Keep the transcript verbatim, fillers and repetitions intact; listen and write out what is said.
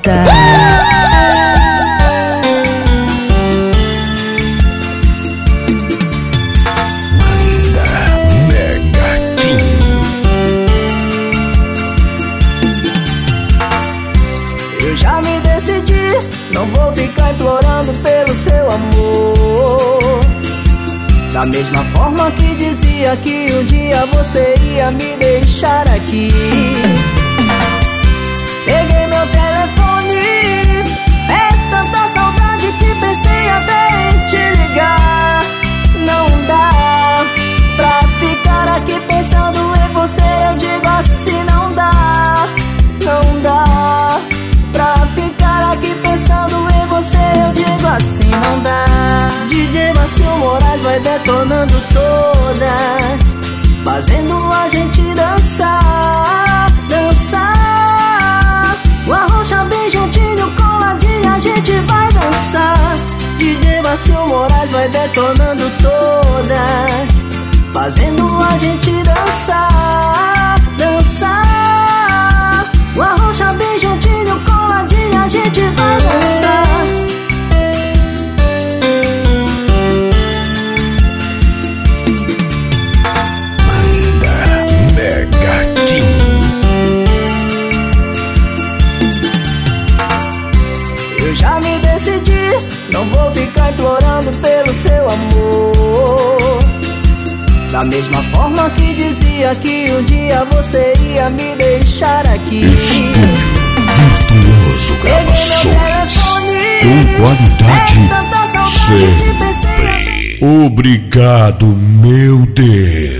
volta. Eu já me decidi, não vou ficar implorando pelo seu amor. Da mesma forma que dizia que um dia você ia me deixar aqui. Peguei meu telefone, é tanta saudade que pensei até em te ligar. Não dá pra ficar aqui pensando em você, eu digo assim, não dá, não dá pra ficar aqui pensando em você, eu digo assim, não dá. D J Márcio Moraes vai detonando todas, fazendo a gente dançar, dançar. O arrocha bem juntinho, coladinho, a gente vai dançar. D J Márcio Moraes vai detonando todas, fazendo a gente dançar, dançar. O arrocha bem juntinho, coladinho, a gente vai dançar. Eu já me decidi, não vou ficar implorando pelo seu amor. Da mesma forma que dizia que um dia você ia me deixar aqui. Estúdio Virtuoso Gravações, com qualidade sempre. Obrigado, meu Deus.